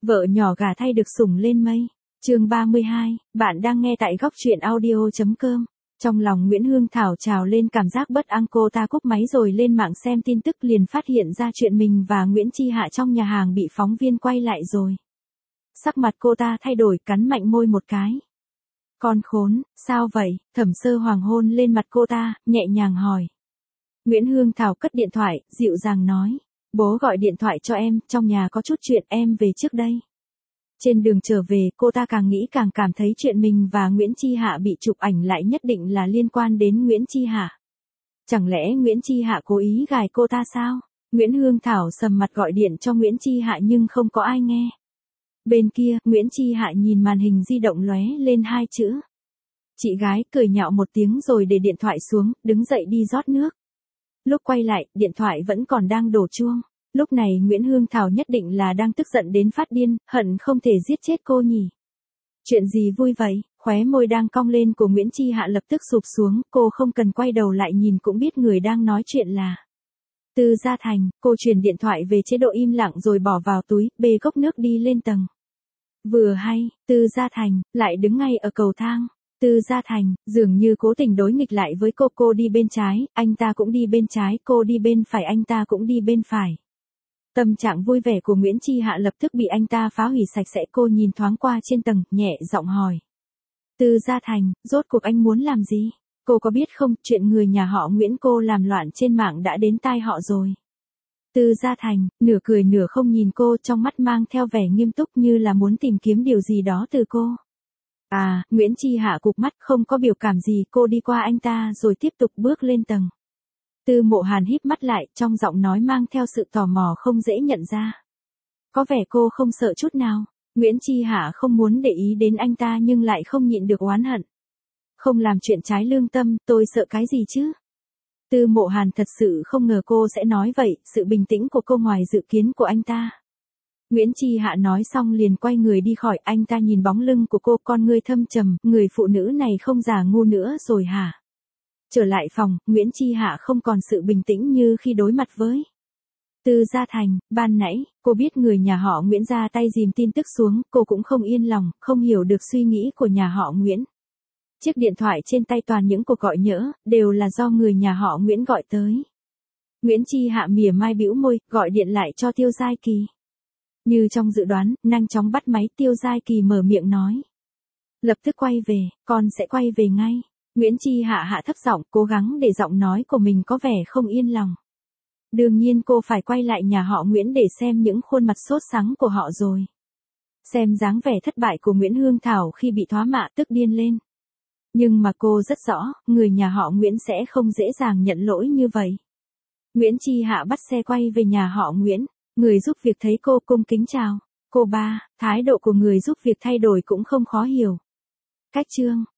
Vợ nhỏ gả thay được sủng lên mây. Chương 32, bạn đang nghe tại góc truyện audio.com. Trong lòng Nguyễn Hương Thảo trào lên cảm giác bất an, cô ta cúp máy rồi lên mạng xem tin tức liền phát hiện ra chuyện mình và Nguyễn Chi Hạ trong nhà hàng bị phóng viên quay lại rồi. Sắc mặt cô ta thay đổi, cắn mạnh môi một cái. Con khốn, sao vậy? Thẩm Sơ Hoàng hôn lên mặt cô ta, nhẹ nhàng hỏi. Nguyễn Hương Thảo cất điện thoại, dịu dàng nói. Bố gọi điện thoại cho em, trong nhà có chút chuyện, em về trước đây. Trên đường trở về, cô ta càng nghĩ càng cảm thấy chuyện mình và Nguyễn Chi Hạ bị chụp ảnh lại nhất định là liên quan đến Nguyễn Chi Hạ. Chẳng lẽ Nguyễn Chi Hạ cố ý gài cô ta sao? Nguyễn Hương Thảo sầm mặt gọi điện cho Nguyễn Chi Hạ nhưng không có ai nghe. Bên kia, Nguyễn Chi Hạ nhìn màn hình di động lóe lên hai chữ. Chị gái cười nhạo một tiếng rồi để điện thoại xuống, đứng dậy đi rót nước. Lúc quay lại, điện thoại vẫn còn đang đổ chuông. Lúc này Nguyễn Hương Thảo nhất định là đang tức giận đến phát điên, hận không thể giết chết cô nhỉ. Chuyện gì vui vậy? Khóe môi đang cong lên của Nguyễn Chi Hạ lập tức sụp xuống, cô không cần quay đầu lại nhìn cũng biết người đang nói chuyện là Tư Gia Thành. Cô chuyển điện thoại về chế độ im lặng rồi bỏ vào túi, bê cốc nước đi lên tầng. Vừa hay, Tư Gia Thành lại đứng ngay ở cầu thang. Tư Gia Thành dường như cố tình đối nghịch lại với cô đi bên trái, anh ta cũng đi bên trái, cô đi bên phải, anh ta cũng đi bên phải. Tâm trạng vui vẻ của Nguyễn Chi Hạ lập tức bị anh ta phá hủy sạch sẽ. Cô nhìn thoáng qua trên tầng, nhẹ giọng hỏi. Tư Gia Thành, rốt cuộc anh muốn làm gì? Cô có biết không, chuyện người nhà họ Nguyễn cô làm loạn trên mạng đã đến tai họ rồi. Tư Gia Thành, nửa cười nửa không nhìn cô, trong mắt mang theo vẻ nghiêm túc như là muốn tìm kiếm điều gì đó từ cô. Nguyễn Chi Hạ cụp mắt không có biểu cảm gì, cô đi qua anh ta rồi tiếp tục bước lên tầng. Tư Mộ Hàn híp mắt lại, trong giọng nói mang theo sự tò mò không dễ nhận ra. Có vẻ cô không sợ chút nào. Nguyễn Chi Hạ không muốn để ý đến anh ta nhưng lại không nhịn được oán hận. Không làm chuyện trái lương tâm, tôi sợ cái gì chứ? Tư Mộ Hàn thật sự không ngờ cô sẽ nói vậy, sự bình tĩnh của cô ngoài dự kiến của anh ta. Nguyễn Chi Hạ nói xong liền quay người đi khỏi, anh ta nhìn bóng lưng của cô, con ngươi thâm trầm, người phụ nữ này không già ngu nữa rồi hả? Trở lại phòng, Nguyễn Chi Hạ không còn sự bình tĩnh như khi đối mặt với Tư Gia Thành. Ban nãy, cô biết người nhà họ Nguyễn ra tay dìm tin tức xuống, cô cũng không yên lòng, không hiểu được suy nghĩ của nhà họ Nguyễn. Chiếc điện thoại trên tay toàn những cuộc gọi nhỡ, đều là do người nhà họ Nguyễn gọi tới. Nguyễn Chi Hạ mỉa mai bĩu môi, gọi điện lại cho Tiêu Giai Kỳ. Như trong dự đoán, nhanh chóng bắt máy, Tiêu Giai Kỳ mở miệng nói. Lập tức quay về, con sẽ quay về ngay. Nguyễn Chi Hạ hạ thấp giọng, cố gắng để giọng nói của mình có vẻ không yên lòng. Đương nhiên cô phải quay lại nhà họ Nguyễn để xem những khuôn mặt sốt sắng của họ rồi. Xem dáng vẻ thất bại của Nguyễn Hương Thảo khi bị thoá mạ, tức điên lên. Nhưng mà cô rất rõ, người nhà họ Nguyễn sẽ không dễ dàng nhận lỗi như vậy. Nguyễn Chi Hạ bắt xe quay về nhà họ Nguyễn. Người giúp việc thấy cô cung kính chào. Cô ba, thái độ của người giúp việc thay đổi cũng không khó hiểu. Cách chương